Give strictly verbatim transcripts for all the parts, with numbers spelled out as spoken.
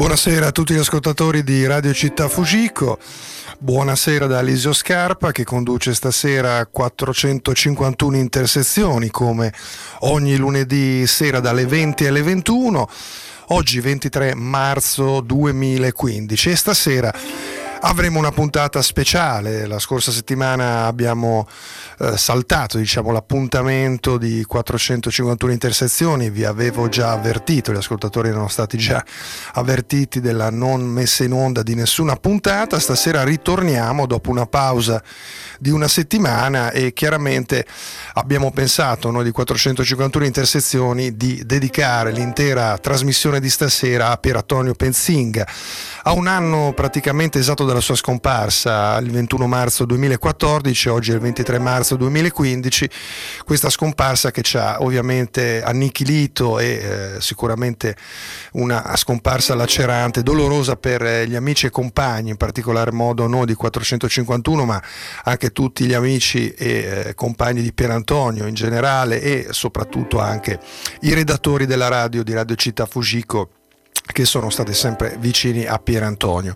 Buonasera a tutti gli ascoltatori di Radio Città Fujiko, buonasera da Alisio Scarpa che conduce stasera quattrocentocinquantuno intersezioni come ogni lunedì sera dalle venti alle ventuno, oggi ventitré marzo duemilaquindici e stasera avremo una puntata speciale. La scorsa settimana abbiamo eh, saltato diciamo, l'appuntamento di quattrocentocinquantuno intersezioni, vi avevo già avvertito, gli ascoltatori erano stati già avvertiti della non messa in onda di nessuna puntata. Stasera ritorniamo dopo una pausa di una settimana e chiaramente abbiamo pensato noi di quattrocentocinquantuno intersezioni di dedicare l'intera trasmissione di stasera a Pier Antonio Penzinga, a un anno praticamente esatto dalla sua scomparsa, il ventuno marzo duemilaquattordici, oggi è il ventitré marzo duemilaquindici, questa scomparsa che ci ha ovviamente annichilito e eh, sicuramente una scomparsa lacerante, dolorosa per gli amici e compagni, in particolar modo noi di quattrocentocinquantuno, ma anche tutti gli amici e eh, compagni di Pier Antonio in generale e soprattutto anche i redattori della radio di Radio Città Fujiko che sono stati sempre vicini a Pier Antonio.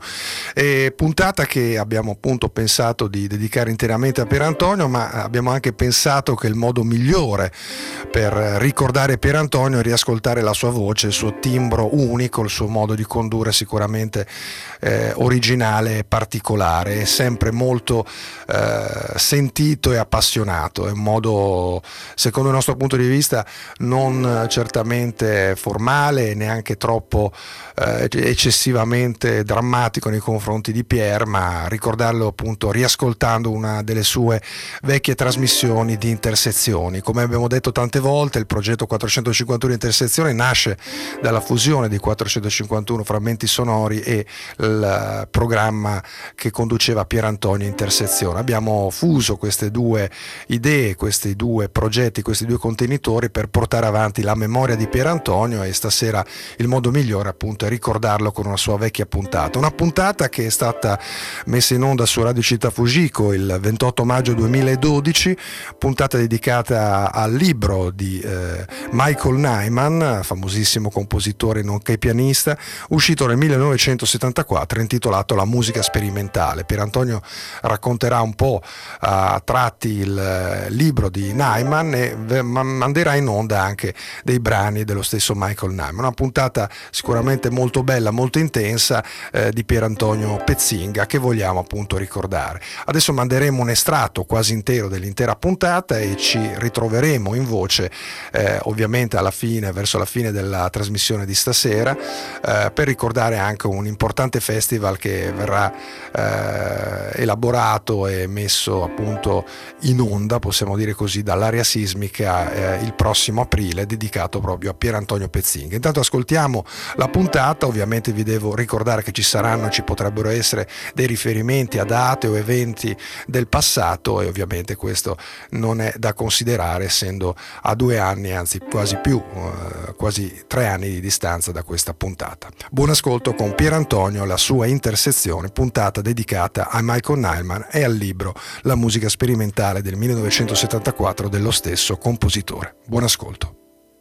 E puntata che abbiamo appunto pensato di dedicare interamente a Pier Antonio, ma abbiamo anche pensato che il modo migliore per ricordare Pier Antonio è riascoltare la sua voce, il suo timbro unico, il suo modo di condurre sicuramente eh, originale e particolare, è sempre molto eh, sentito e appassionato, è un modo secondo il nostro punto di vista non certamente formale, neanche troppo Eh, eccessivamente drammatico nei confronti di Pier, ma ricordarlo appunto riascoltando una delle sue vecchie trasmissioni di intersezioni. Come abbiamo detto tante volte, il progetto quattrocentocinquantuno intersezioni nasce dalla fusione di quattrocentocinquantuno frammenti sonori e il programma che conduceva Pier Antonio Intersezione. Abbiamo fuso queste due idee, questi due progetti, questi due contenitori per portare avanti la memoria di Pier Antonio e stasera il modo migliore appunto è ricordarlo con una sua vecchia puntata, una puntata che è stata messa in onda su Radio Città Fujiko il ventotto maggio duemiladodici, puntata dedicata al libro di eh, Michael Nyman, famosissimo compositore nonché pianista, uscito nel millenovecentosettantaquattro, intitolato La musica sperimentale. Pier Antonio racconterà un po' a tratti il libro di Nyman e manderà in onda anche dei brani dello stesso Michael Nyman, una puntata sicuramente molto bella, molto intensa eh, di Pier Antonio Penzinga che vogliamo appunto ricordare. Adesso manderemo un estratto quasi intero dell'intera puntata e ci ritroveremo in voce eh, ovviamente alla fine, verso la fine della trasmissione di stasera eh, per ricordare anche un importante festival che verrà eh, elaborato e messo appunto in onda, possiamo dire così, dall'area sismica eh, il prossimo aprile, dedicato proprio a Pier Antonio Penzinga. Intanto ascoltiamo la puntata, ovviamente vi devo ricordare che ci saranno, ci potrebbero essere dei riferimenti a date o eventi del passato e ovviamente questo non è da considerare essendo a due anni, anzi quasi più, eh, quasi tre anni di distanza da questa puntata. Buon ascolto con Pier Antonio, la sua intersezione, puntata dedicata a Michael Nyman e al libro La musica sperimentale del millenovecentosettantaquattro dello stesso compositore. Buon ascolto.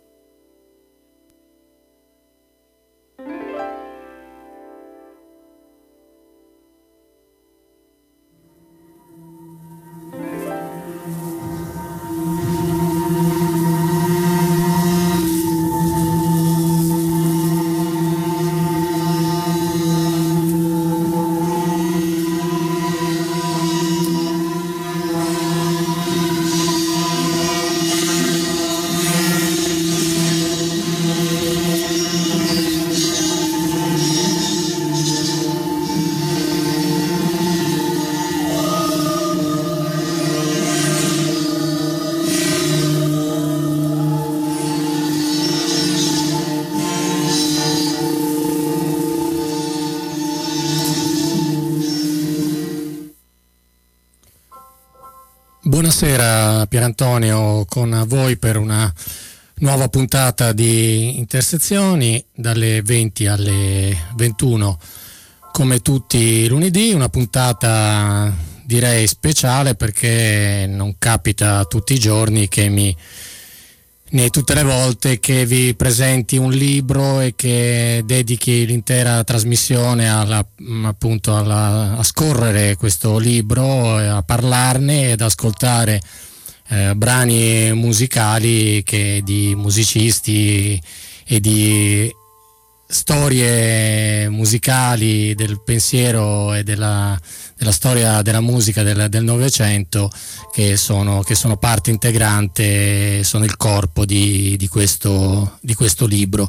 Buonasera Pier Antonio, con voi per una nuova puntata di Intersezioni dalle venti alle ventuno come tutti i lunedì, una puntata direi speciale perché non capita tutti i giorni che mi né tutte le volte che vi presenti un libro e che dedichi l'intera trasmissione alla, appunto alla, a scorrere questo libro, a parlarne ed ascoltare eh, brani musicali che di musicisti e di storie musicali del pensiero e della, della storia della musica del, del Novecento che sono, che sono parte integrante, sono il corpo di, di, questo, di questo libro.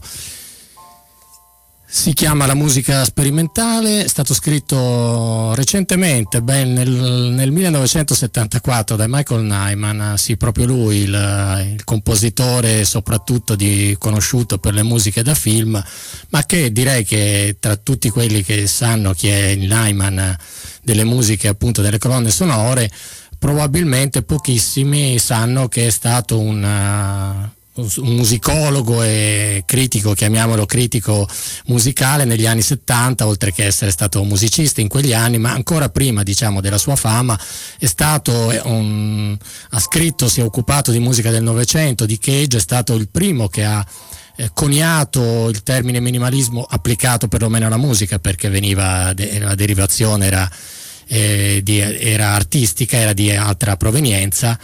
Si chiama La musica sperimentale, è stato scritto recentemente, ben nel, nel millenovecentosettantaquattro da Michael Nyman, sì, proprio lui, il, il compositore soprattutto di, conosciuto per le musiche da film, ma che direi che tra tutti quelli che sanno chi è il Nyman delle musiche, appunto delle colonne sonore, probabilmente pochissimi sanno che è stato un un musicologo e critico, chiamiamolo critico musicale negli anni settanta, oltre che essere stato musicista in quegli anni, ma ancora prima, diciamo, della sua fama è stato un, ha scritto, si è occupato di musica del Novecento, di Cage, è stato il primo che ha eh, coniato il termine minimalismo applicato perlomeno alla musica, perché veniva de- la derivazione era, eh, di, era artistica, era di altra provenienza.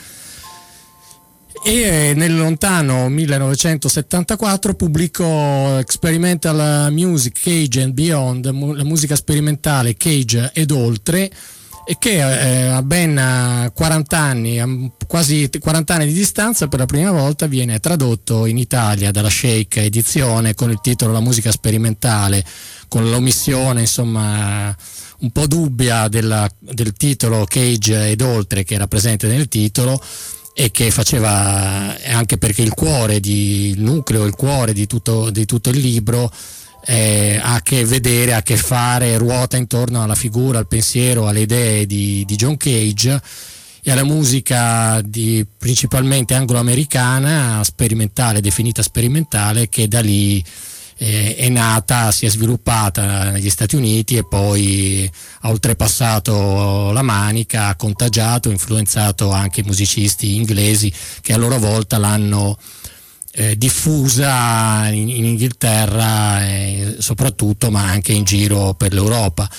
E nel lontano millenovecentosettantaquattro pubblicò Experimental Music Cage and Beyond, la musica sperimentale Cage ed oltre, e che eh, a ben quaranta anni, a quasi quaranta anni di distanza, per la prima volta viene tradotto in Italia dalla Shake Edizione con il titolo La musica sperimentale, con l'omissione insomma un po' dubbia della, del titolo Cage ed oltre, che era presente nel titolo, e che faceva, anche perché il cuore, di, il nucleo, il cuore di tutto, di tutto il libro eh, ha a che vedere, ha a che fare, ruota intorno alla figura, al pensiero, alle idee di, di John Cage e alla musica di, principalmente anglo-americana, sperimentale, definita sperimentale, che da lì eh, è nata, si è sviluppata negli Stati Uniti e poi ha oltrepassato la Manica, ha contagiato, influenzato anche i musicisti inglesi che a loro volta l'hanno eh, diffusa in, in Inghilterra eh, soprattutto, ma anche in giro per l'Europa.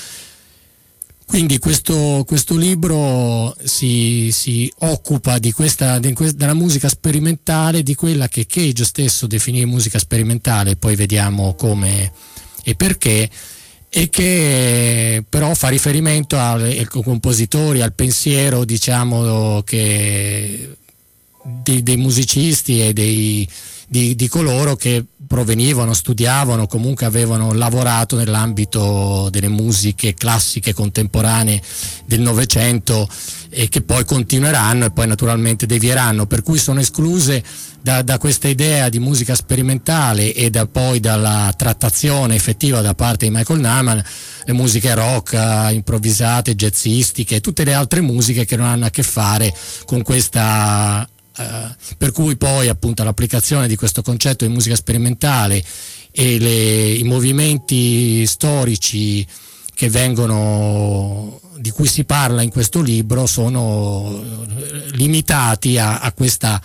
Quindi questo, questo libro si, si occupa di questa, di questa, della musica sperimentale, di quella che Cage stesso definì musica sperimentale, poi vediamo come e perché, e che però fa riferimento ai compositori, al pensiero, diciamo, che dei, dei musicisti e dei, di, di coloro che provenivano, studiavano, comunque avevano lavorato nell'ambito delle musiche classiche contemporanee del Novecento e che poi continueranno e poi naturalmente devieranno, per cui sono escluse da, da questa idea di musica sperimentale e da poi dalla trattazione effettiva da parte di Michael Nyman le musiche rock, improvvisate, jazzistiche, tutte le altre musiche che non hanno a che fare con questa Uh, per cui poi appunto l'applicazione di questo concetto di musica sperimentale e le, i movimenti storici che vengono, di cui si parla in questo libro, sono limitati a, a questa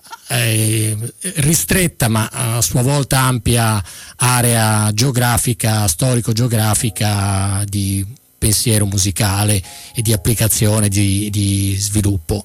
eh, ristretta ma a sua volta ampia area geografica, storico-geografica di pensiero musicale e di applicazione, di, di sviluppo.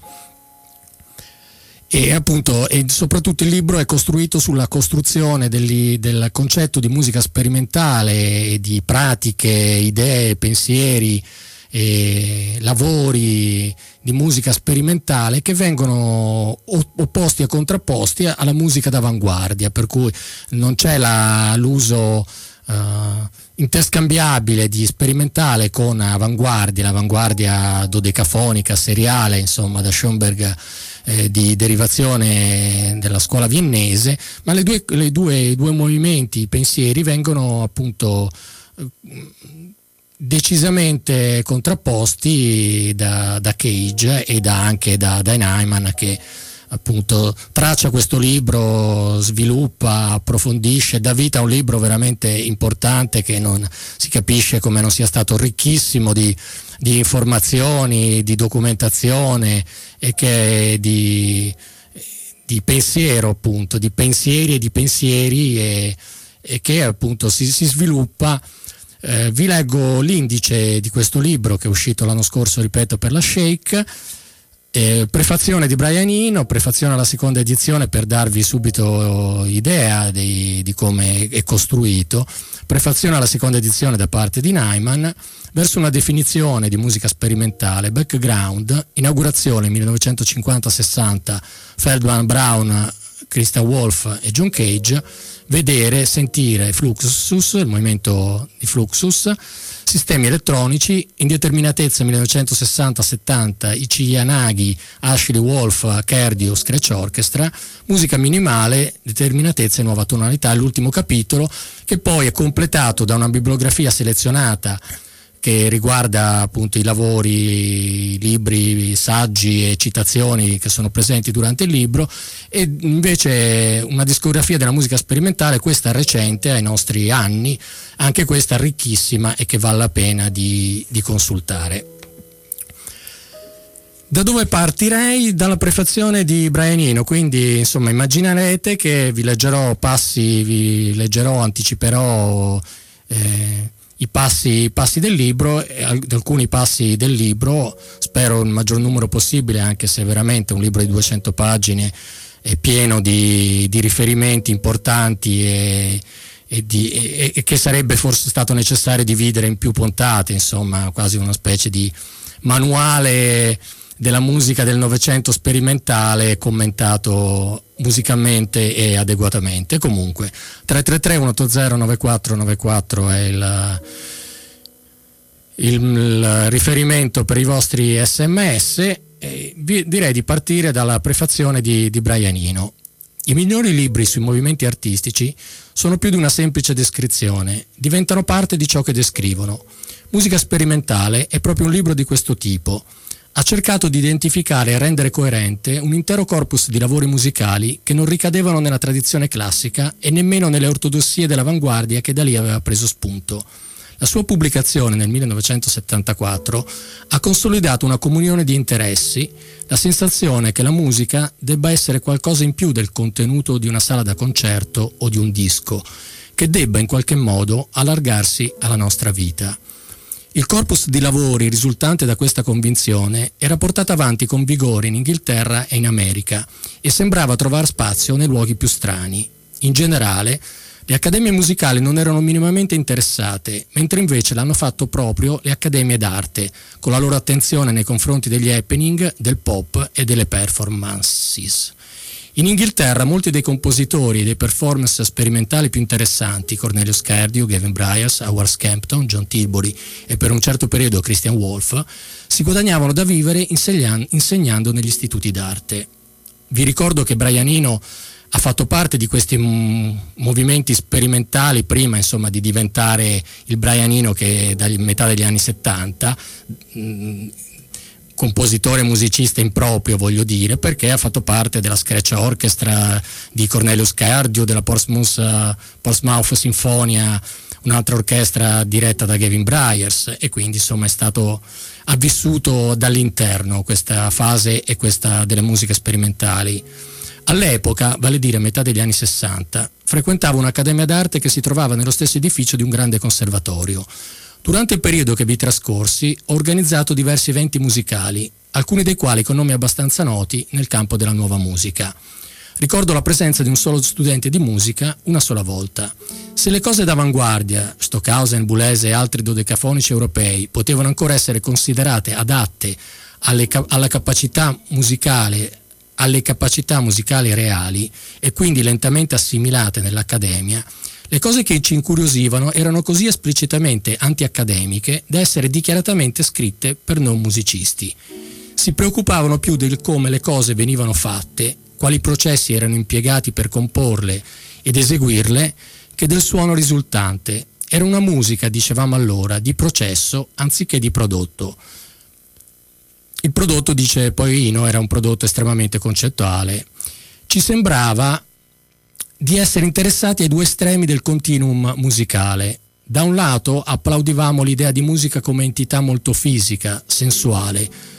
E appunto, e soprattutto il libro è costruito sulla costruzione degli, del concetto di musica sperimentale e di pratiche, idee, pensieri, e lavori di musica sperimentale che vengono opposti e contrapposti alla musica d'avanguardia, per cui non c'è la, l'uso uh, interscambiabile di sperimentale con avanguardia, l'avanguardia dodecafonica, seriale, insomma, da Schoenberg, Eh, di derivazione della scuola viennese, ma le due, le due, i due movimenti, i pensieri vengono appunto eh, decisamente contrapposti da, da Cage e da, anche da, da Nyman, che appunto traccia questo libro, sviluppa, approfondisce, dà vita a un libro veramente importante che non si capisce come non sia stato ricchissimo di, di informazioni, di documentazione e che di, di pensiero, appunto, di pensieri e di pensieri e, e che appunto si, si sviluppa. Eh, vi leggo l'indice di questo libro che è uscito l'anno scorso, ripeto, per la Shake. Eh, prefazione di Brian Eno, prefazione alla seconda edizione per darvi subito idea di, di come è costruito, prefazione alla seconda edizione da parte di Nyman, verso una definizione di musica sperimentale, background, inaugurazione millenovecentocinquanta sessanta, Feldman Brown, Christian Wolff e John Cage, vedere, sentire Fluxus, il movimento di Fluxus, sistemi elettronici, indeterminatezza millenovecentosessanta settanta, Ichi Yanagi, Ashley Wolf, Kerdio, Scratch Orchestra, musica minimale, determinatezza e nuova tonalità, l'ultimo capitolo, che poi è completato da una bibliografia selezionata che riguarda appunto i lavori, libri, saggi e citazioni che sono presenti durante il libro, e invece una discografia della musica sperimentale, questa recente ai nostri anni, anche questa ricchissima e che vale la pena di, di consultare. Da dove partirei? Dalla prefazione di Brian Eno, quindi insomma immaginerete che vi leggerò passi, vi leggerò, anticiperò eh, I passi, i passi del libro, e alcuni passi del libro, spero il maggior numero possibile, anche se veramente un libro di duecento pagine è pieno di, di riferimenti importanti e, e, di, e, e che sarebbe forse stato necessario dividere in più puntate, insomma quasi una specie di manuale della musica del Novecento sperimentale commentato musicalmente e adeguatamente. Comunque tre tre tre uno otto zero nove quattro nove quattro è il, il, il riferimento per i vostri sms, e vi, direi di partire dalla prefazione di, di Brian Eno. I migliori libri sui movimenti artistici sono più di una semplice descrizione, diventano parte di ciò che descrivono. Musica sperimentale è proprio un libro di questo tipo. Ha cercato di identificare e rendere coerente un intero corpus di lavori musicali che non ricadevano nella tradizione classica e nemmeno nelle ortodossie dell'avanguardia che da lì aveva preso spunto. La sua pubblicazione nel millenovecentosettantaquattro ha consolidato una comunione di interessi, la sensazione che la musica debba essere qualcosa in più del contenuto di una sala da concerto o di un disco, che debba in qualche modo allargarsi alla nostra vita. Il corpus di lavori risultante da questa convinzione era portato avanti con vigore in Inghilterra e in America e sembrava trovare spazio nei luoghi più strani. In generale, le accademie musicali non erano minimamente interessate, mentre invece l'hanno fatto proprio le accademie d'arte, con la loro attenzione nei confronti degli happening, del pop e delle performances. In Inghilterra molti dei compositori e dei performance sperimentali più interessanti, Cornelius Cardew, Gavin Bryars, Howard Scampton, John Tilbury e per un certo periodo Christian Wolff, si guadagnavano da vivere insegnan- insegnando negli istituti d'arte. Vi ricordo che Brian Eno ha fatto parte di questi m- movimenti sperimentali prima, insomma, di diventare il Brian Eno che è dalla metà degli anni settanta, mh, compositore e musicista improprio, voglio dire, perché ha fatto parte della Scratch Orchestra di Cornelius Cardew, della Portsmouth, uh, Portsmouth Sinfonia, un'altra orchestra diretta da Gavin Bryars, e quindi insomma è stato, ha vissuto dall'interno questa fase e questa delle musiche sperimentali. All'epoca, vale a dire a metà degli anni sessanta, frequentava un'accademia d'arte che si trovava nello stesso edificio di un grande conservatorio. Durante il periodo che vi trascorsi ho organizzato diversi eventi musicali, alcuni dei quali con nomi abbastanza noti nel campo della nuova musica. Ricordo la presenza di un solo studente di musica una sola volta. Se le cose d'avanguardia, Stockhausen, Boulez e altri dodecafonici europei, potevano ancora essere considerate adatte alle, alla capacità musicale, alle capacità musicali reali e quindi lentamente assimilate nell'accademia, le cose che ci incuriosivano erano così esplicitamente antiaccademiche da essere dichiaratamente scritte per non musicisti. Si preoccupavano più del come le cose venivano fatte, quali processi erano impiegati per comporle ed eseguirle, che del suono risultante. Era una musica, dicevamo allora, di processo anziché di prodotto. Il prodotto, dice poi Eno, era un prodotto estremamente concettuale. Ci sembrava di essere interessati ai due estremi del continuum musicale. Da un lato applaudivamo l'idea di musica come entità molto fisica, sensuale,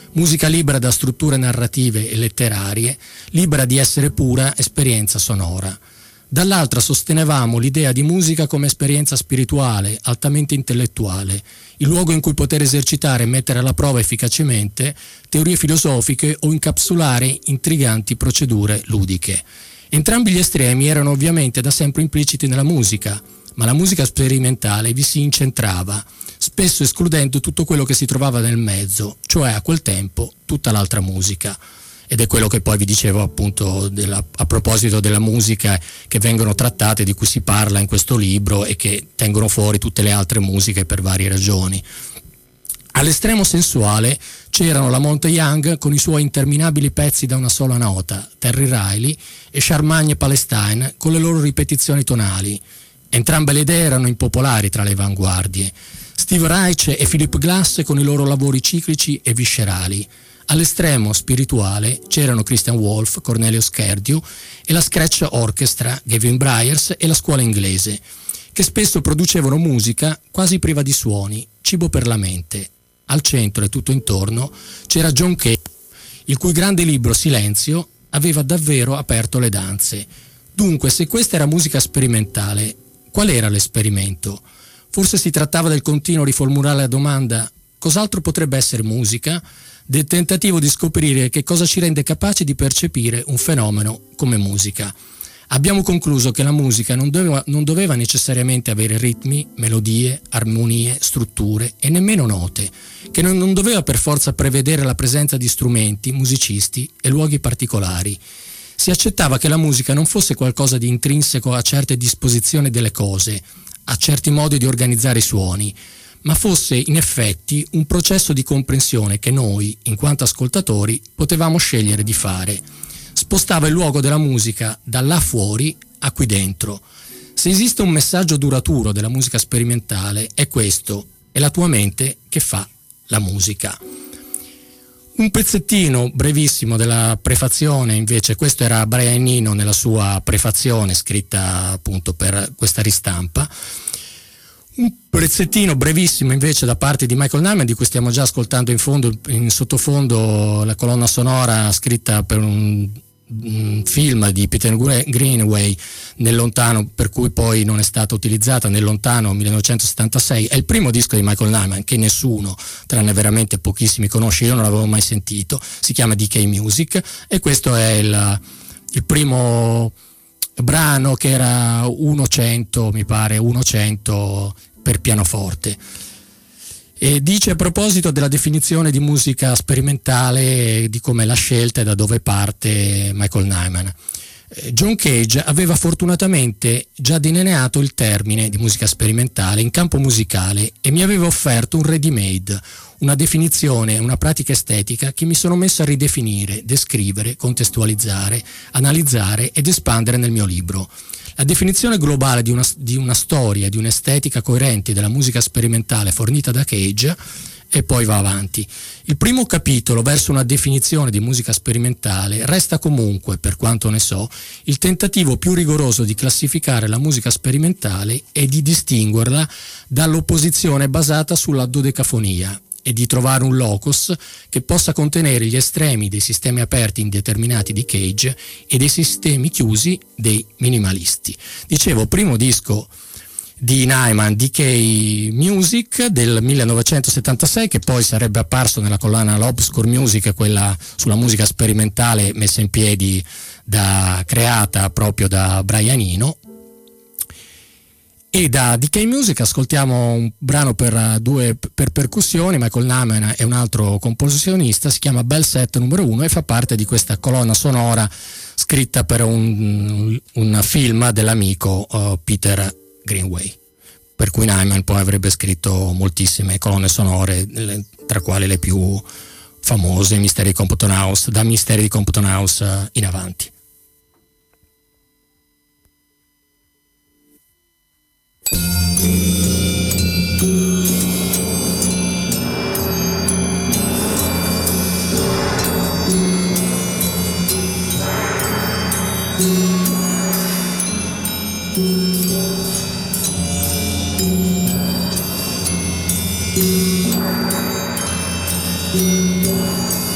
musica libera da strutture narrative e letterarie, libera di essere pura esperienza sonora. Dall'altra sostenevamo l'idea di musica come esperienza spirituale, altamente intellettuale, il luogo in cui poter esercitare e mettere alla prova efficacemente teorie filosofiche o incapsulare intriganti procedure ludiche. Entrambi gli estremi erano ovviamente da sempre impliciti nella musica, ma la musica sperimentale vi si incentrava, spesso escludendo tutto quello che si trovava nel mezzo, cioè a quel tempo tutta l'altra musica. Ed è quello che poi vi dicevo appunto della, a proposito della musica che vengono trattate, di cui si parla in questo libro e che tengono fuori tutte le altre musiche per varie ragioni. All'estremo sensuale c'erano la Monte Young con i suoi interminabili pezzi da una sola nota, Terry Riley, e Charmagne Palestine con le loro ripetizioni tonali. Entrambe le idee erano impopolari tra le avanguardie. Steve Reich e Philip Glass con i loro lavori ciclici e viscerali. All'estremo spirituale c'erano Christian Wolff, Cornelius Scherdio e la Scratch Orchestra, Gavin Bryars e la scuola inglese, che spesso producevano musica quasi priva di suoni, cibo per la mente. Al centro e tutto intorno c'era John Cage, il cui grande libro Silenzio aveva davvero aperto le danze. Dunque, se questa era musica sperimentale, qual era l'esperimento? Forse si trattava del continuo riformulare la domanda: cos'altro potrebbe essere musica? Del tentativo di scoprire che cosa ci rende capaci di percepire un fenomeno come musica. Abbiamo concluso che la musica non doveva, non doveva necessariamente avere ritmi, melodie, armonie, strutture e nemmeno note, che non, non doveva per forza prevedere la presenza di strumenti, musicisti e luoghi particolari. Si accettava che la musica non fosse qualcosa di intrinseco a certe disposizioni delle cose, a certi modi di organizzare i suoni, ma fosse in effetti un processo di comprensione che noi, in quanto ascoltatori, potevamo scegliere di fare. Spostava il luogo della musica da là fuori a qui dentro. Se esiste un messaggio duraturo della musica sperimentale, è questo: è la tua mente che fa la musica. Un pezzettino brevissimo della prefazione, invece, questo era Brian Eno nella sua prefazione scritta appunto per questa ristampa. Un pezzettino brevissimo invece da parte di Michael Nyman, di cui stiamo già ascoltando in fondo, in sottofondo, la colonna sonora scritta per un, un film di Peter Greenaway nel lontano, per cui poi non è stata utilizzata, nel lontano millenovecentosettantasei. È il primo disco di Michael Nyman che nessuno, tranne veramente pochissimi, conosce. Io non l'avevo mai sentito. Si chiama D K Music e questo è il, il primo brano, che era uno cento, mi pare uno cento per pianoforte. E dice, a proposito della definizione di musica sperimentale, di come l'ha scelta e da dove parte Michael Nyman: John Cage aveva fortunatamente già delineato il termine di musica sperimentale in campo musicale e mi aveva offerto un ready-made, una definizione, una pratica estetica che mi sono messo a ridefinire, descrivere, contestualizzare, analizzare ed espandere nel mio libro. La definizione globale di una, di una storia, di un'estetica coerente della musica sperimentale fornita da Cage, e poi va avanti. Il primo capitolo verso una definizione di musica sperimentale resta comunque, per quanto ne so, il tentativo più rigoroso di classificare la musica sperimentale e di distinguerla dall'opposizione basata sulla dodecafonia, e di trovare un locus che possa contenere gli estremi dei sistemi aperti indeterminati di Cage e dei sistemi chiusi dei minimalisti. Dicevo, primo disco di Nyman, D K Music del millenovecentosettantasei, che poi sarebbe apparso nella collana L'Obscure Music, quella sulla musica sperimentale messa in piedi da, creata proprio da Brian Eno. E da D K Music ascoltiamo un brano per due per percussioni. Michael Nyman è un altro composizionista, si chiama Bell Set numero uno e fa parte di questa colonna sonora scritta per un, un film dell'amico uh, Peter Greenaway, per cui Nyman poi avrebbe scritto moltissime colonne sonore, tra quali le più famose, Misteri di Compton House, da Misteri di Compton House uh, in avanti. Thank you.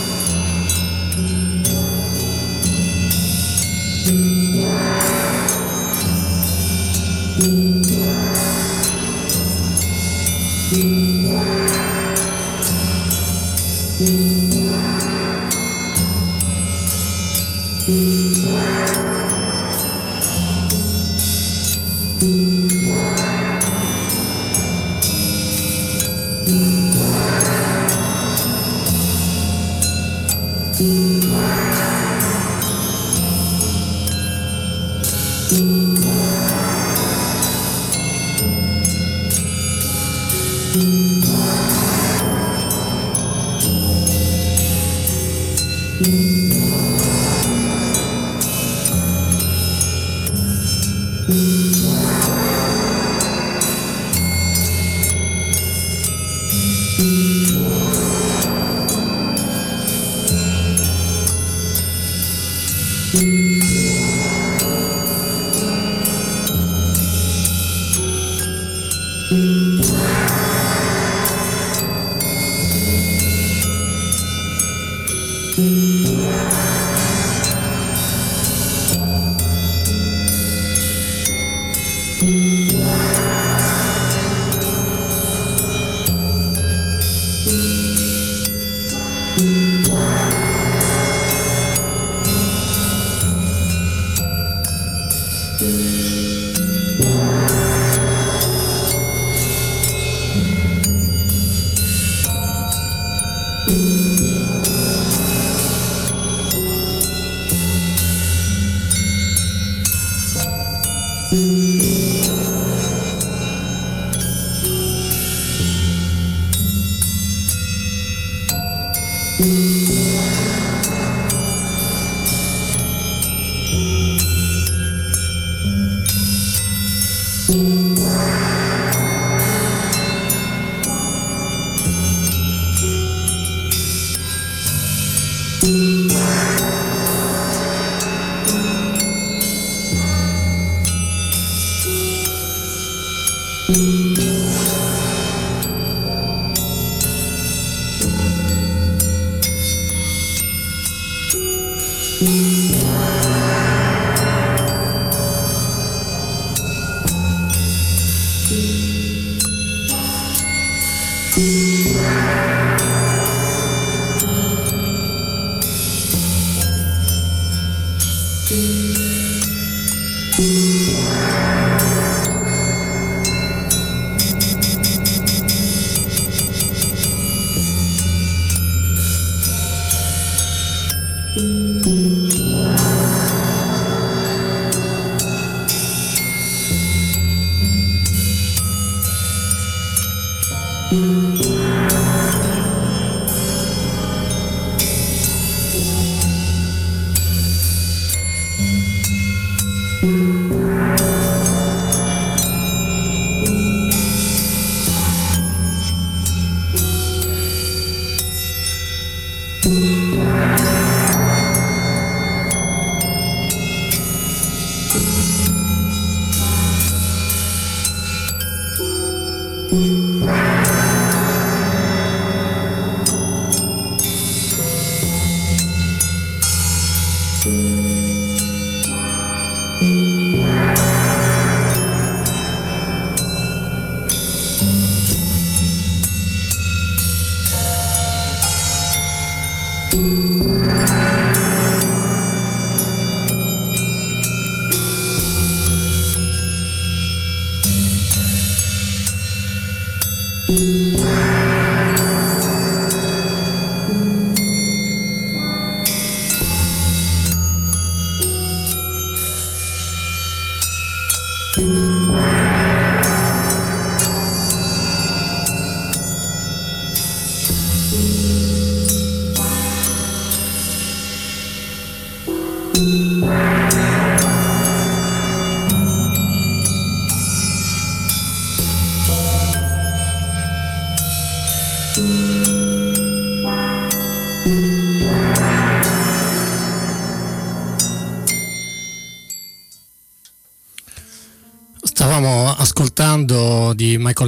Stavamo ascoltando di Michael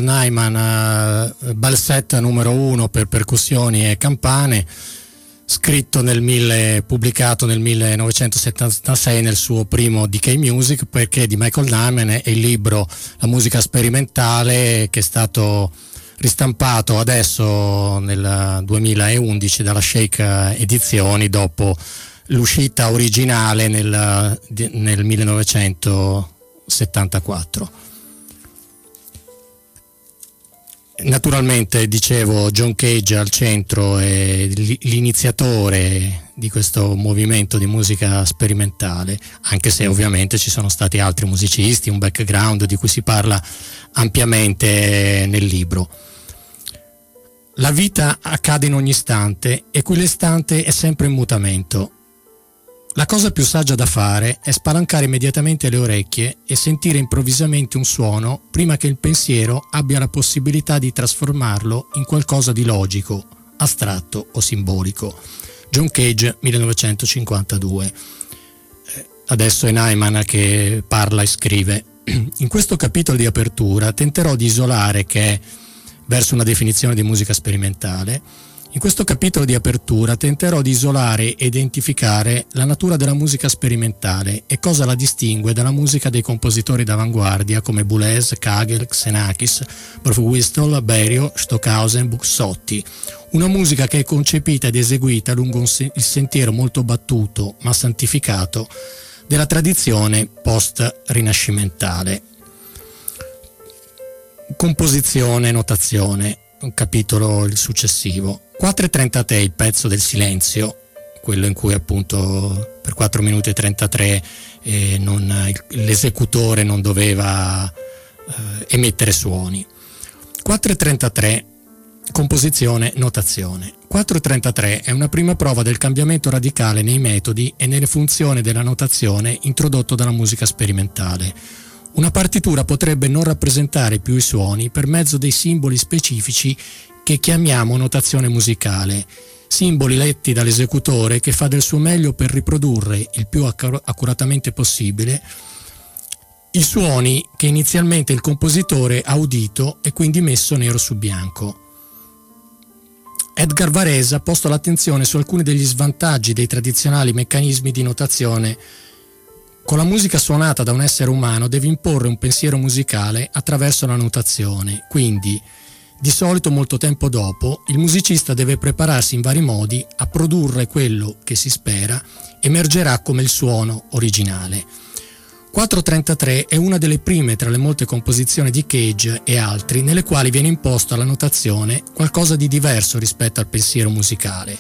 Nyman uh, Balsetta numero uno per percussioni e campane, scritto nel mille, pubblicato nel millenovecentosettantasei nel suo primo D K Music, perché di Michael Nyman è il libro La musica sperimentale, che è stato ristampato adesso nel duemilaundici dalla Shake Edizioni dopo l'uscita originale nel, nel millenovecentosettantaquattro. Naturalmente, dicevo, John Cage al centro è l'iniziatore di questo movimento di musica sperimentale, anche se ovviamente ci sono stati altri musicisti, un background di cui si parla ampiamente nel libro. La vita accade in ogni istante e quell'istante è sempre in mutamento. La cosa più saggia da fare è spalancare immediatamente le orecchie e sentire improvvisamente un suono prima che il pensiero abbia la possibilità di trasformarlo in qualcosa di logico, astratto o simbolico. John Cage, millenovecentocinquantadue. Adesso è Nyman che parla e scrive. In questo capitolo di apertura tenterò di isolare che è verso una definizione di musica sperimentale. In questo capitolo di apertura tenterò di isolare e identificare la natura della musica sperimentale e cosa la distingue dalla musica dei compositori d'avanguardia come Boulez, Kagel, Xenakis, Brofwistol, Berio, Stockhausen, Buxotti. Una musica che è concepita ed eseguita lungo un se- il sentiero molto battuto ma santificato della tradizione post-rinascimentale. Composizione, notazione, un capitolo il successivo. quattro e trentatré, il pezzo del silenzio, quello in cui appunto per quattro minuti e trentatré eh, non, l'esecutore non doveva eh, emettere suoni. quattro e trentatré, composizione, notazione. quattro e trentatré è una prima prova del cambiamento radicale nei metodi e nelle funzioni della notazione introdotto dalla musica sperimentale. Una partitura potrebbe non rappresentare più i suoni per mezzo dei simboli specifici che chiamiamo notazione musicale, simboli letti dall'esecutore che fa del suo meglio per riprodurre il più accur- accuratamente possibile i suoni che inizialmente il compositore ha udito e quindi messo nero su bianco. Edgar Varese ha posto l'attenzione su alcuni degli svantaggi dei tradizionali meccanismi di notazione. Con la musica suonata da un essere umano deve imporre un pensiero musicale attraverso la notazione, quindi di solito molto tempo dopo il musicista deve prepararsi in vari modi a produrre quello che si spera emergerà come il suono originale. quattro e trentatré è una delle prime tra le molte composizioni di Cage e altri nelle quali viene imposto alla notazione qualcosa di diverso rispetto al pensiero musicale.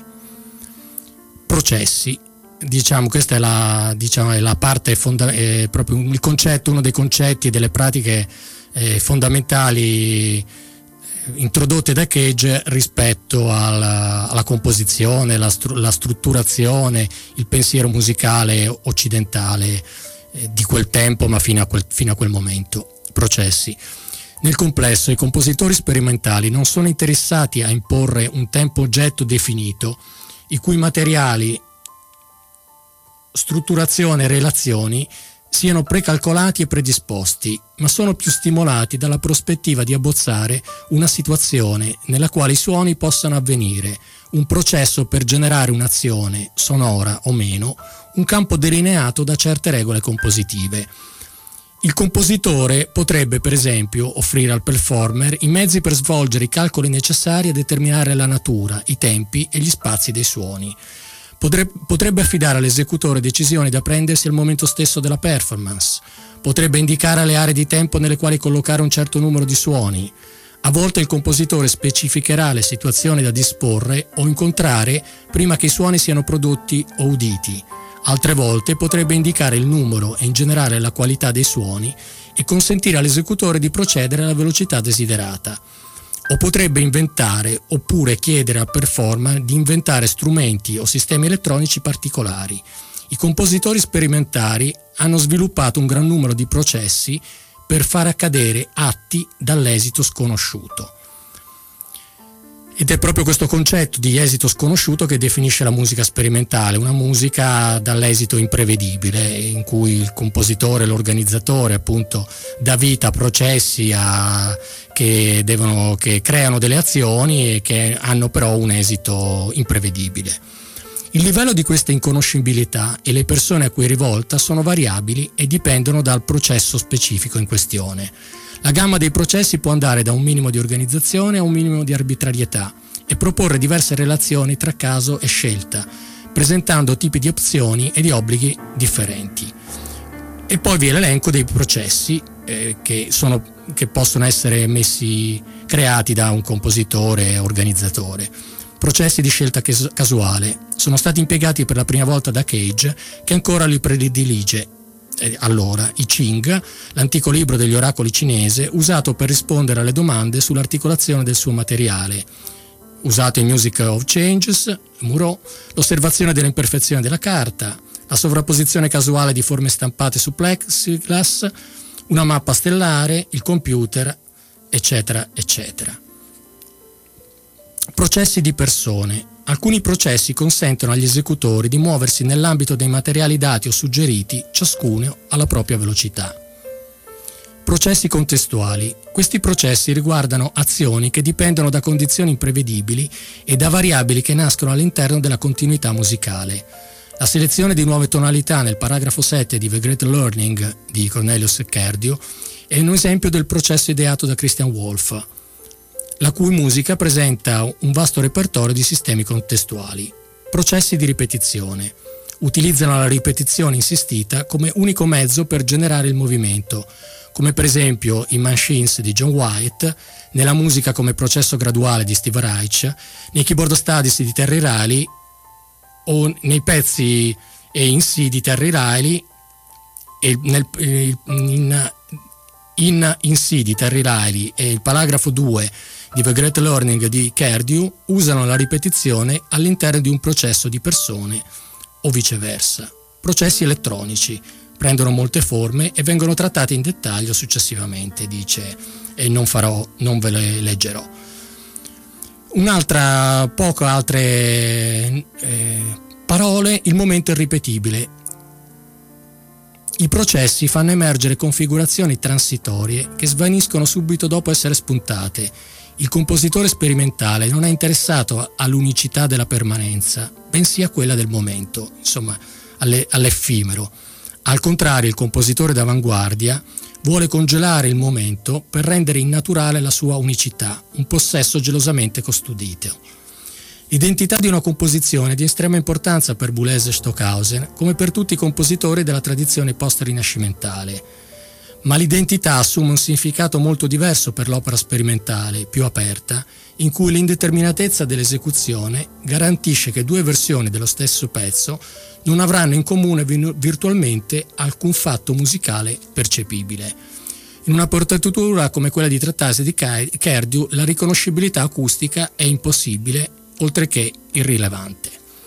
Processi. Diciamo, questa è la, diciamo, è la parte fonda- è proprio il concetto, uno dei concetti e delle pratiche eh, fondamentali eh, introdotte da Cage rispetto alla, alla composizione, la, stru- la strutturazione, il pensiero musicale occidentale eh, di quel tempo, ma fino a quel, fino a quel momento. Processi. Nel complesso, i compositori sperimentali non sono interessati a imporre un tempo oggetto definito, i cui materiali, strutturazione e relazioni siano precalcolati e predisposti, ma sono più stimolati dalla prospettiva di abbozzare una situazione nella quale i suoni possano avvenire, un processo per generare un'azione, sonora o meno, un campo delineato da certe regole compositive. Il compositore potrebbe, per esempio, offrire al performer i mezzi per svolgere i calcoli necessari a determinare la natura, i tempi e gli spazi dei suoni. Potrebbe affidare all'esecutore decisioni da prendersi al momento stesso della performance. Potrebbe indicare le aree di tempo nelle quali collocare un certo numero di suoni. A volte il compositore specificherà le situazioni da disporre o incontrare prima che i suoni siano prodotti o uditi. Altre volte potrebbe indicare il numero e in generale la qualità dei suoni e consentire all'esecutore di procedere alla velocità desiderata. O potrebbe inventare oppure chiedere al performer di inventare strumenti o sistemi elettronici particolari. I compositori sperimentali hanno sviluppato un gran numero di processi per far accadere atti dall'esito sconosciuto. Ed è proprio questo concetto di esito sconosciuto che definisce la musica sperimentale, una musica dall'esito imprevedibile, in cui il compositore, l'organizzatore appunto dà vita a processi a, che, devono, che creano delle azioni e che hanno però un esito imprevedibile. Il livello di questa inconoscibilità e le persone a cui è rivolta sono variabili e dipendono dal processo specifico in questione. La gamma dei processi può andare da un minimo di organizzazione a un minimo di arbitrarietà e proporre diverse relazioni tra caso e scelta, presentando tipi di opzioni e di obblighi differenti. E poi vi è l'elenco dei processi eh, che, sono, che possono essere messi, creati da un compositore e organizzatore. Processi di scelta casuale sono stati impiegati per la prima volta da Cage, che ancora li predilige. Eh, allora, I Ching, l'antico libro degli oracoli cinese, usato per rispondere alle domande sull'articolazione del suo materiale, usato in Music of Changes, Murò, l'osservazione delle imperfezioni della carta, la sovrapposizione casuale di forme stampate su plexiglass, una mappa stellare, il computer, eccetera, eccetera. Processi di persone. Alcuni processi consentono agli esecutori di muoversi nell'ambito dei materiali dati o suggeriti, ciascuno alla propria velocità. Processi contestuali. Questi processi riguardano azioni che dipendono da condizioni imprevedibili e da variabili che nascono all'interno della continuità musicale. La selezione di nuove tonalità nel paragrafo sette di The Great Learning di Cornelius Kerdiou è un esempio del processo ideato da Christian Wolff, la cui musica presenta un vasto repertorio di sistemi contestuali. Processi di ripetizione. Utilizzano la ripetizione insistita come unico mezzo per generare il movimento, come per esempio in Machines di John White, nella musica come processo graduale di Steve Reich, nei keyboard studies di Terry Riley o nei pezzi in C di Terry Riley e nel, in, in, in C di Terry Riley e il paragrafo due di The Great Learning di Kerdiou usano la ripetizione all'interno di un processo di persone o viceversa. Processi elettronici prendono molte forme e vengono trattati in dettaglio successivamente, dice, e non farò, non ve le leggerò. Un'altra, poche altre eh, parole, il momento irripetibile. I processi fanno emergere configurazioni transitorie che svaniscono subito dopo essere spuntate. Il compositore sperimentale non è interessato all'unicità della permanenza, bensì a quella del momento, insomma alle, all'effimero. Al contrario, il compositore d'avanguardia vuole congelare il momento per rendere innaturale la sua unicità, un possesso gelosamente custodito. L'identità di una composizione è di estrema importanza per Boulez e Stockhausen, come per tutti i compositori della tradizione post-rinascimentale. Ma l'identità assume un significato molto diverso per l'opera sperimentale, più aperta, in cui l'indeterminatezza dell'esecuzione garantisce che due versioni dello stesso pezzo non avranno in comune virtualmente alcun fatto musicale percepibile. In una partitura come quella di trattarsi di Kerdiou, la riconoscibilità acustica è impossibile, oltre che irrilevante.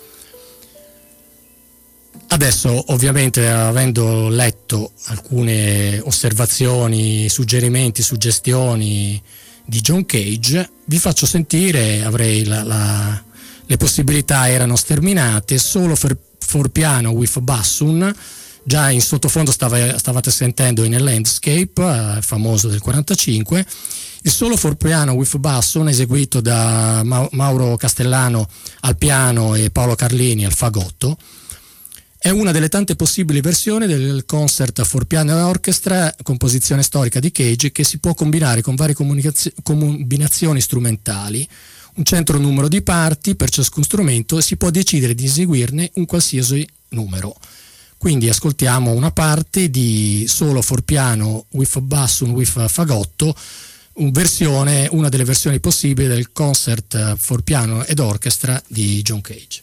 Adesso, ovviamente, avendo letto alcune osservazioni, suggerimenti, suggestioni di John Cage, vi faccio sentire, avrei la, la, le possibilità erano sterminate, solo for, for piano with bassoon, già in sottofondo stava, stavate sentendo in a Landscape, eh, famoso del quarantacinque, il solo for piano with bassoon eseguito da Ma- Mauro Castellano al piano e Paolo Carlini al fagotto. È una delle tante possibili versioni del concert for piano e orchestra, composizione storica di Cage, che si può combinare con varie combinazioni strumentali, un certo numero di parti per ciascun strumento, e si può decidere di eseguirne un qualsiasi numero. Quindi ascoltiamo una parte di solo for piano with bassoon with fagotto, un versione, una delle versioni possibili del concert for piano ed orchestra di John Cage.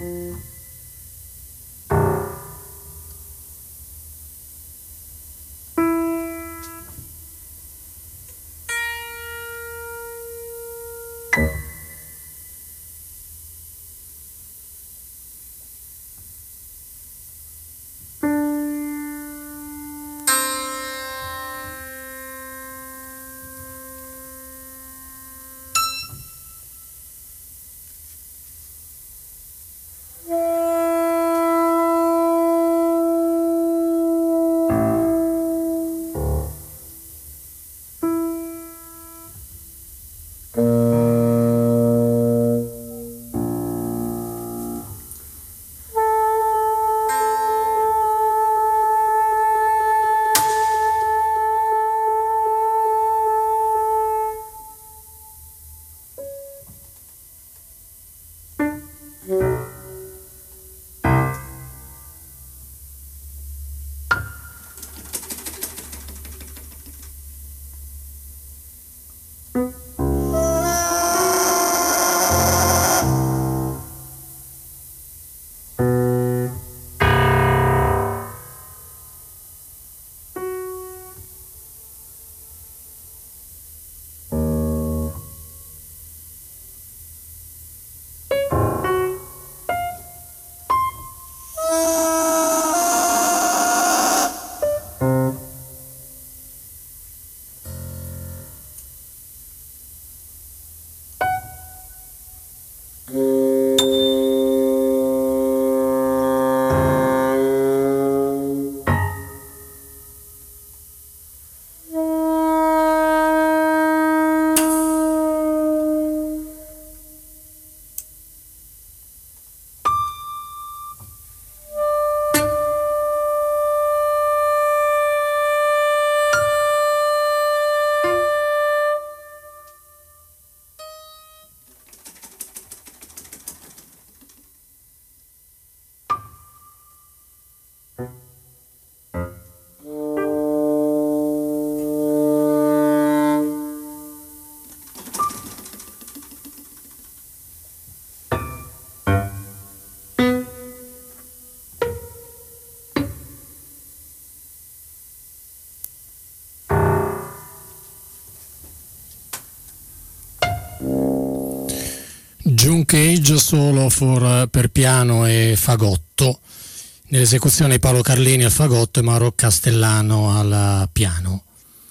John Cage solo for, per piano e fagotto, nell'esecuzione di Paolo Carlini al fagotto e Mauro Castellano al piano.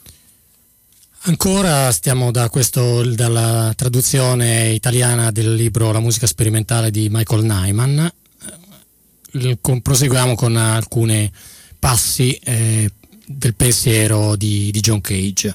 Ancora stiamo da questo, dalla traduzione italiana del libro La musica sperimentale di Michael Nyman. Proseguiamo con alcuni passi eh, del pensiero di, di John Cage.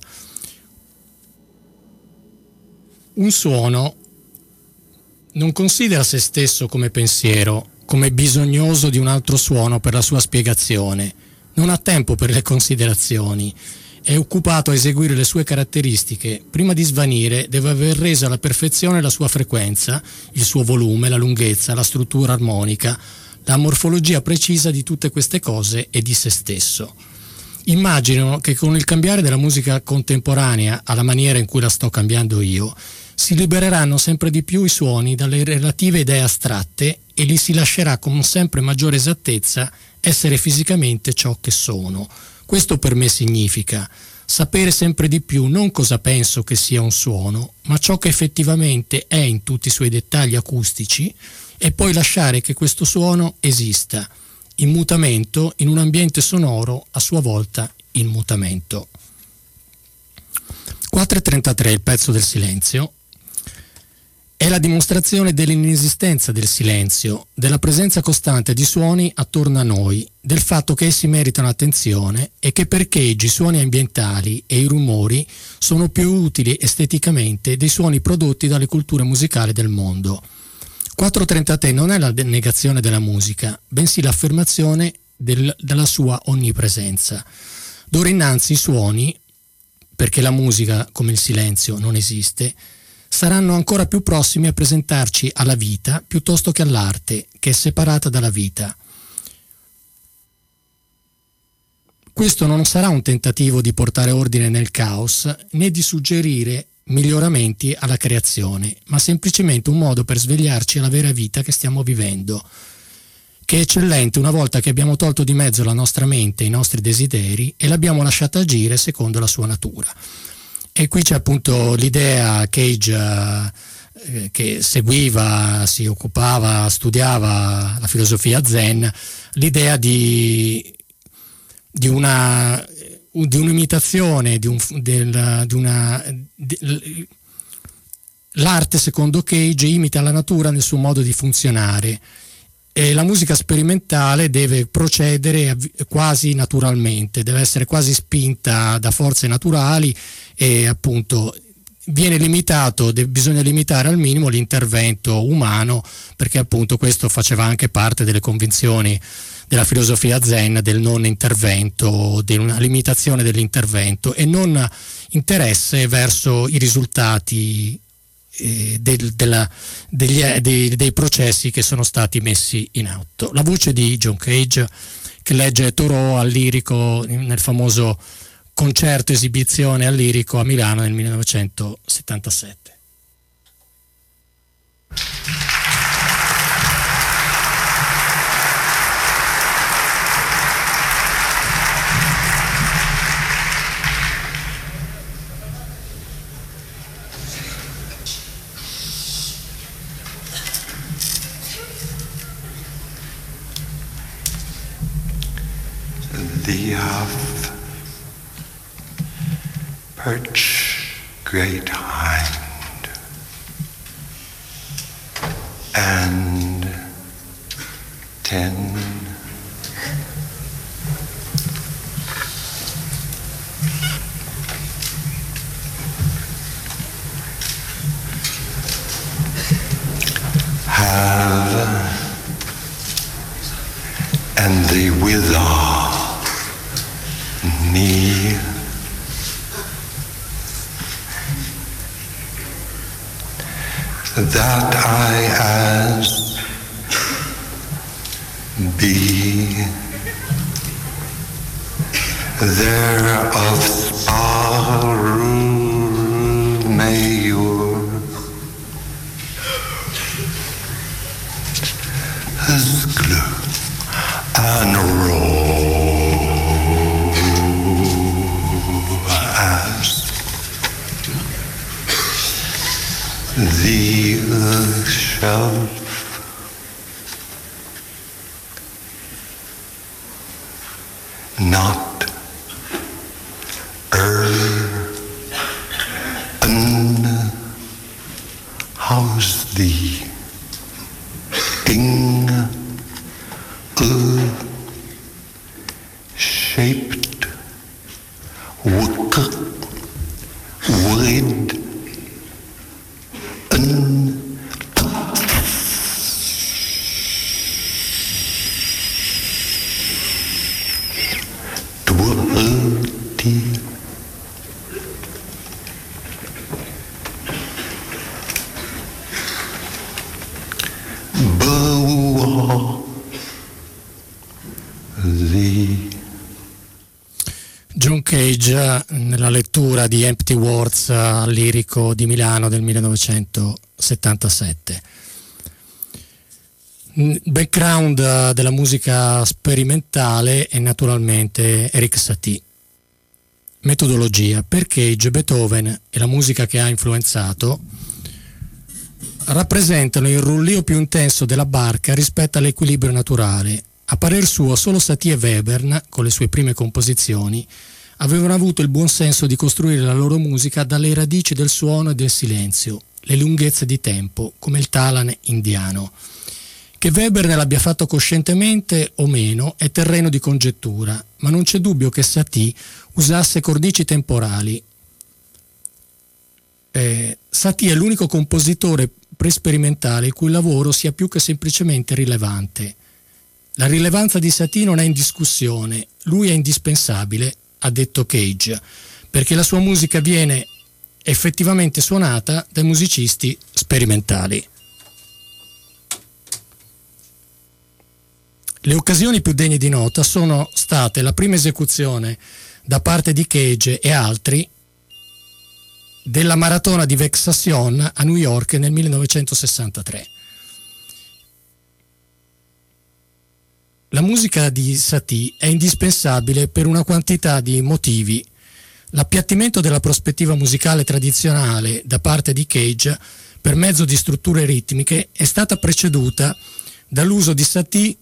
Un suono non considera se stesso come pensiero, come bisognoso di un altro suono per la sua spiegazione. Non ha tempo per le considerazioni. È occupato a eseguire le sue caratteristiche. Prima di svanire deve aver reso alla perfezione la sua frequenza, il suo volume, la lunghezza, la struttura armonica, la morfologia precisa di tutte queste cose e di se stesso. Immagino che con il cambiare della musica contemporanea alla maniera in cui la sto cambiando io, si libereranno sempre di più i suoni dalle relative idee astratte e li si lascerà con sempre maggiore esattezza essere fisicamente ciò che sono. Questo per me significa sapere sempre di più non cosa penso che sia un suono, ma ciò che effettivamente è in tutti i suoi dettagli acustici, e poi lasciare che questo suono esista, in mutamento, in un ambiente sonoro a sua volta in mutamento. quattro e trentatré, il pezzo del silenzio, è la dimostrazione dell'inesistenza del silenzio, della presenza costante di suoni attorno a noi, del fatto che essi meritano attenzione e che per Cage i suoni ambientali e i rumori sono più utili esteticamente dei suoni prodotti dalle culture musicali del mondo. quattro e trentatré non è la negazione della musica, bensì l'affermazione del, della sua onnipresenza. D'ora innanzi i suoni, perché la musica, come il silenzio, non esiste, saranno ancora più prossimi a presentarci alla vita piuttosto che all'arte, che è separata dalla vita. Questo non sarà un tentativo di portare ordine nel caos, né di suggerire miglioramenti alla creazione, ma semplicemente un modo per svegliarci alla vera vita che stiamo vivendo, che è eccellente una volta che abbiamo tolto di mezzo la nostra mente, i nostri desideri e l'abbiamo lasciata agire secondo la sua natura. E qui c'è appunto l'idea Cage eh, che seguiva, si occupava, studiava la filosofia zen, l'idea di, di una di un'imitazione, di, un, del, di una di, l'arte secondo Cage imita la natura nel suo modo di funzionare e la musica sperimentale deve procedere quasi naturalmente, deve essere quasi spinta da forze naturali e appunto viene limitato, bisogna limitare al minimo l'intervento umano, perché appunto questo faceva anche parte delle convinzioni della filosofia zen, del non intervento, di una limitazione dell'intervento e non interesse verso i risultati eh, del, della, degli, dei, dei processi che sono stati messi in atto. La voce di John Cage, che legge Thoreau al lirico nel famoso concerto esibizione al lirico a Milano nel millenovecentosettantasette. The earth, perch great hind, and ten have, and they wither. Knee, that I as be there of sorrow mayor as glue and roll. The earth shelf not earth unhouse thee ing earth shaped wook wood John Cage nella lettura di Empty Words al lirico di Milano del millenovecentosettantasette. Il background della musica sperimentale è naturalmente Erik Satie. Metodologia: per Cage, Beethoven e la musica che ha influenzato rappresentano il rullio più intenso della barca rispetto all'equilibrio naturale. A parer suo, solo Satie e Webern, con le sue prime composizioni, avevano avuto il buon senso di costruire la loro musica dalle radici del suono e del silenzio, le lunghezze di tempo, come il Talan indiano. Che Webern l'abbia fatto coscientemente o meno è terreno di congettura, ma non c'è dubbio che Satie usasse cornici temporali. Eh, Satie è l'unico compositore pre-sperimentale il cui lavoro sia più che semplicemente rilevante. La rilevanza di Satie non è in discussione, lui è indispensabile, ha detto Cage, perché la sua musica viene effettivamente suonata dai musicisti sperimentali. Le occasioni più degne di nota sono state la prima esecuzione da parte di Cage e altri della maratona di Vexation a New York nel millenovecentosessantatré. La musica di Satie è indispensabile per una quantità di motivi. L'appiattimento della prospettiva musicale tradizionale da parte di Cage per mezzo di strutture ritmiche è stata preceduta dall'uso di Satie.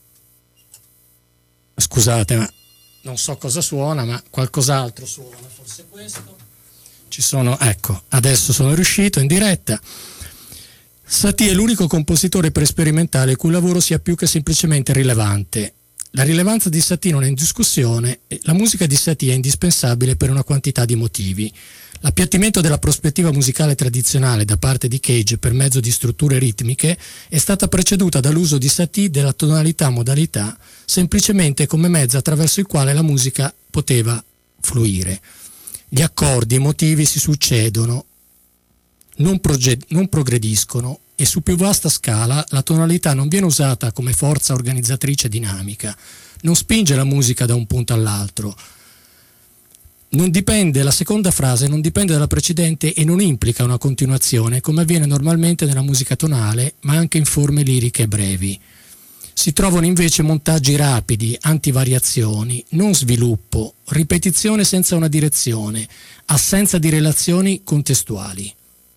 Scusate, ma non so cosa suona, ma qualcos'altro suona, forse questo. Ci sono, ecco, adesso sono riuscito in diretta. Satie è l'unico compositore per sperimentale il cui lavoro sia più che semplicemente rilevante. La rilevanza di Satie non è in discussione, la musica di Satie è indispensabile per una quantità di motivi. L'appiattimento della prospettiva musicale tradizionale da parte di Cage per mezzo di strutture ritmiche è stata preceduta dall'uso di Satie della tonalità-modalità semplicemente come mezzo attraverso il quale la musica poteva fluire. Gli accordi e i motivi si succedono, non, proge- non progrediscono e su più vasta scala la tonalità non viene usata come forza organizzatrice dinamica, non spinge la musica da un punto all'altro. Non dipende, la seconda frase non dipende dalla precedente e non implica una continuazione come avviene normalmente nella musica tonale, ma anche in forme liriche brevi. Si trovano invece montaggi rapidi, antivariazioni, non sviluppo, ripetizione senza una direzione, assenza di relazioni contestuali.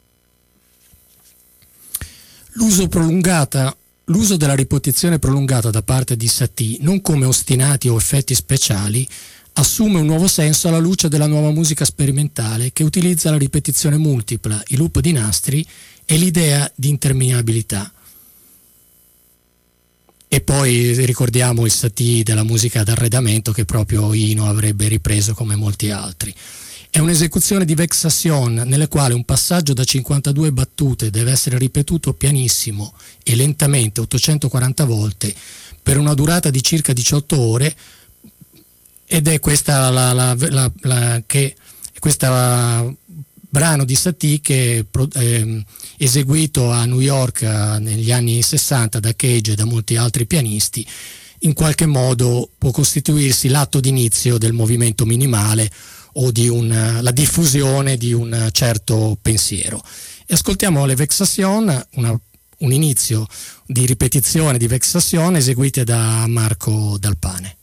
L'uso prolungata, l'uso della ripetizione prolungata da parte di Satie, non come ostinati o effetti speciali, assume un nuovo senso alla luce della nuova musica sperimentale che utilizza la ripetizione multipla, i loop di nastri e l'idea di interminabilità. E poi ricordiamo il Satie della musica d'arredamento che proprio Eno avrebbe ripreso come molti altri. È un'esecuzione di Vexation nella quale un passaggio da cinquantadue battute deve essere ripetuto pianissimo e lentamente ottocentoquaranta volte per una durata di circa diciotto ore, ed è questa la, la, la, la che questo brano di Satie che è eh, eseguito a New York eh, negli anni sessanta da Cage e da molti altri pianisti, in qualche modo può costituirsi l'atto d'inizio del movimento minimale o di un, la diffusione di un certo pensiero. E ascoltiamo le Vexation, una, un inizio di ripetizione di Vexation eseguite da Marco Dalpane.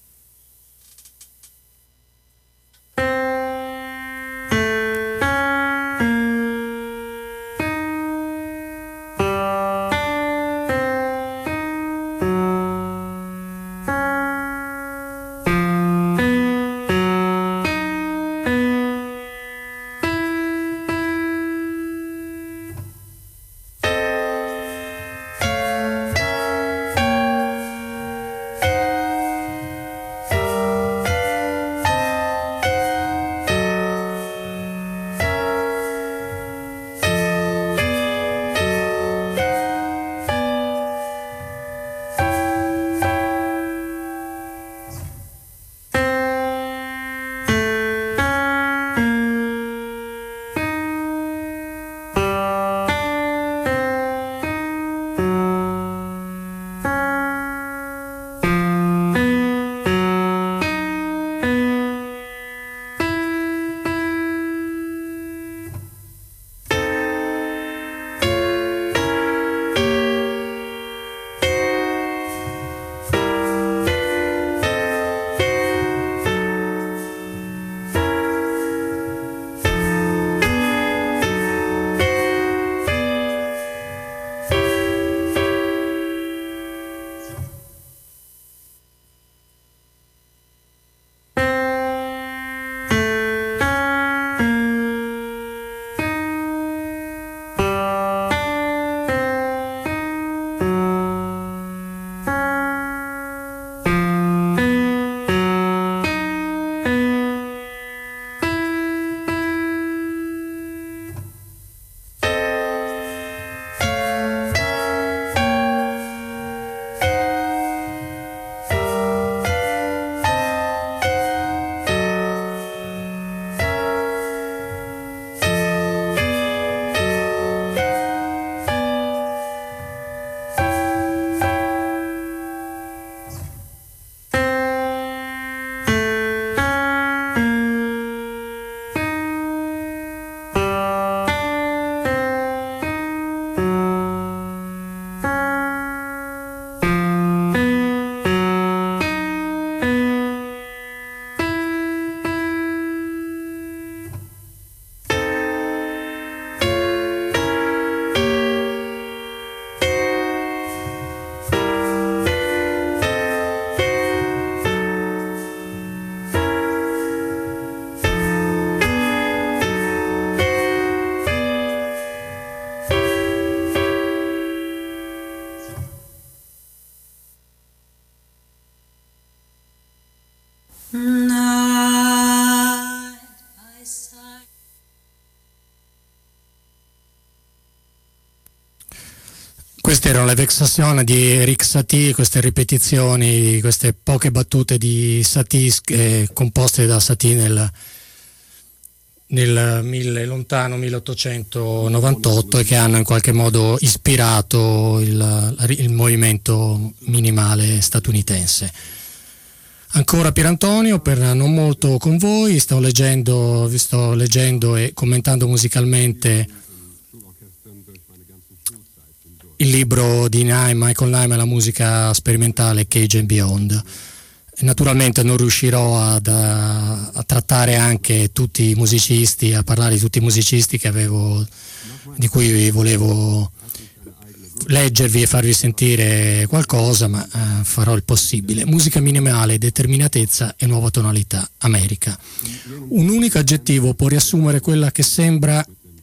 Queste erano le Vexation di Eric Satie, queste ripetizioni, queste poche battute di Satie eh, composte da Satie nel, nel mille, lontano milleottocentonovantotto e che hanno in qualche modo ispirato il, il movimento minimale statunitense. Ancora Pierantonio, per non molto con voi, sto leggendo, vi sto leggendo e commentando musicalmente il libro di Naim, Michael Naim, la musica sperimentale Cage and Beyond. Naturalmente non riuscirò ad, a, a trattare anche tutti i musicisti, a parlare di tutti i musicisti che avevo, di cui volevo leggervi e farvi sentire qualcosa, ma eh, farò il possibile. Musica minimale, determinatezza e nuova tonalità, America. Un unico aggettivo può riassumere quella che sembra,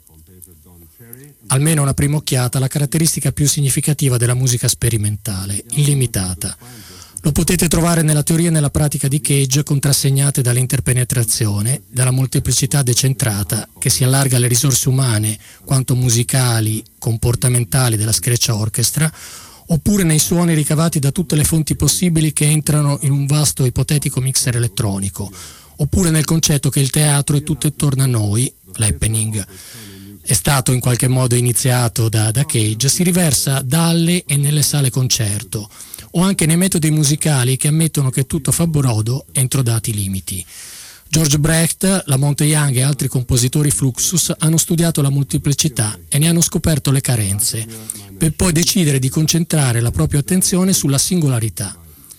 almeno a una prima occhiata, la caratteristica più significativa della musica sperimentale: illimitata. Lo potete trovare nella teoria e nella pratica di Cage, contrassegnate dall'interpenetrazione, dalla molteplicità decentrata che si allarga alle risorse umane quanto musicali, comportamentali della Scratch Orchestra, oppure nei suoni ricavati da tutte le fonti possibili che entrano in un vasto ipotetico mixer elettronico, oppure nel concetto che il teatro è tutto intorno a noi, l'happening è stato in qualche modo iniziato da, da Cage, si riversa dalle e nelle sale concerto, o anche nei metodi musicali che ammettono che tutto fa brodo entro dati limiti. George Brecht, Lamont Young e altri compositori Fluxus hanno studiato la molteplicità e ne hanno scoperto le carenze, per poi decidere di concentrare la propria attenzione sulla singolarità.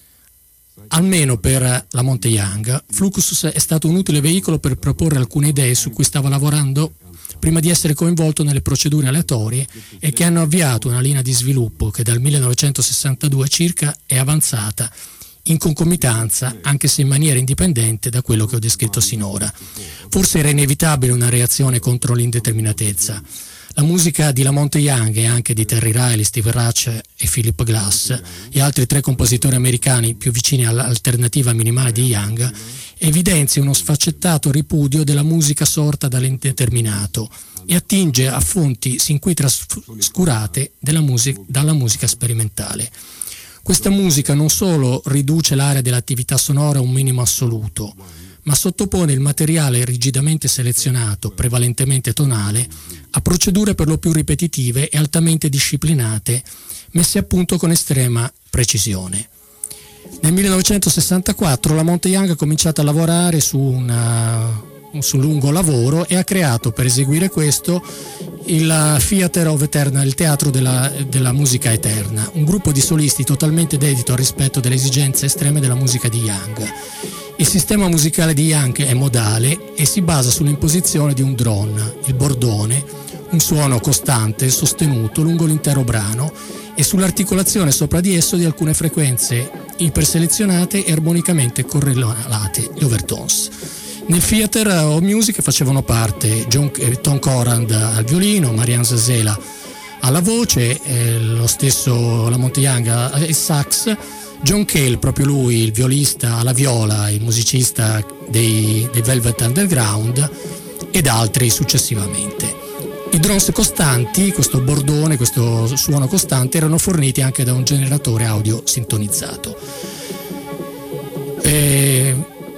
Almeno per Lamont Young, Fluxus è stato un utile veicolo per proporre alcune idee su cui stava lavorando prima di essere coinvolto nelle procedure aleatorie e che hanno avviato una linea di sviluppo che dal millenovecentosessantadue circa è avanzata in concomitanza, anche se in maniera indipendente da quello che ho descritto sinora. Forse era inevitabile una reazione contro l'indeterminatezza. La musica di Lamont Young e anche di Terry Riley, Steve Reich e Philip Glass e altri tre compositori americani più vicini all'alternativa minimale di Young evidenzia uno sfaccettato ripudio della musica sorta dall'indeterminato e attinge a fonti sin qui trascurate della music- dalla musica sperimentale. Questa musica non solo riduce l'area dell'attività sonora a un minimo assoluto, ma sottopone il materiale rigidamente selezionato, prevalentemente tonale, a procedure per lo più ripetitive e altamente disciplinate, messe a punto con estrema precisione. Nel millenovecentosessantaquattro Lamont Young ha cominciato a lavorare su, una, su un lungo lavoro e ha creato per eseguire questo il Theater of Eternal, il teatro della, della musica eterna, un gruppo di solisti totalmente dedito al rispetto delle esigenze estreme della musica di Young. Il sistema musicale di Young è modale e si basa sull'imposizione di un drone, il bordone, un suono costante, sostenuto lungo l'intero brano, e sull'articolazione sopra di esso di alcune frequenze iperselezionate e armonicamente correlate, gli overtones. Nel Theater of Music facevano parte John, eh, Tom Corrand al violino, Marianne Zazela alla voce, eh, lo stesso Lamont Young al sax, John Cale, proprio lui, il violista alla viola, il musicista dei, dei Velvet Underground, ed altri successivamente. I drums costanti, questo bordone, questo suono costante, erano forniti anche da un generatore audio sintonizzato. E...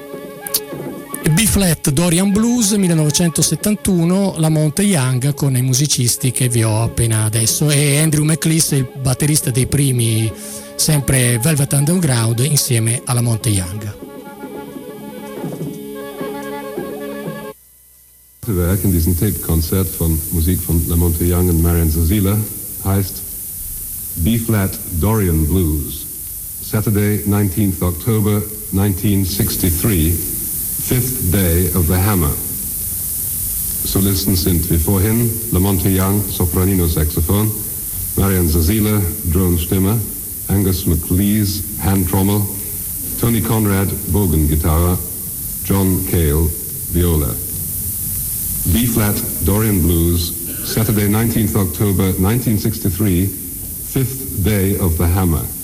B-Flat Dorian Blues millenovecentosettantuno, Lamont Young con i musicisti che vi ho appena adesso, e Andrew McLeish, il batterista dei primi sempre Velvet Underground, insieme a Lamont Young. Werk in diesem Tape-Konzert von Musik von Lamont Young und Marianne Zazela heißt B-Flat Dorian Blues, Saturday, nineteenth October nineteen sixty-three, fifth day of the Hammer. Solisten sind wie vorhin Lamont Young, Sopranino-Saxophon, Marianne Zazela, Drone-Stimme, Angus MacLeese, Hand-Trommel, Tony Conrad, Bogen-Gitarre, John Cale, Viola. B-Flat Dorian Blues, Saturday, nineteenth October nineteen sixty-three, fifth day of the Hammer.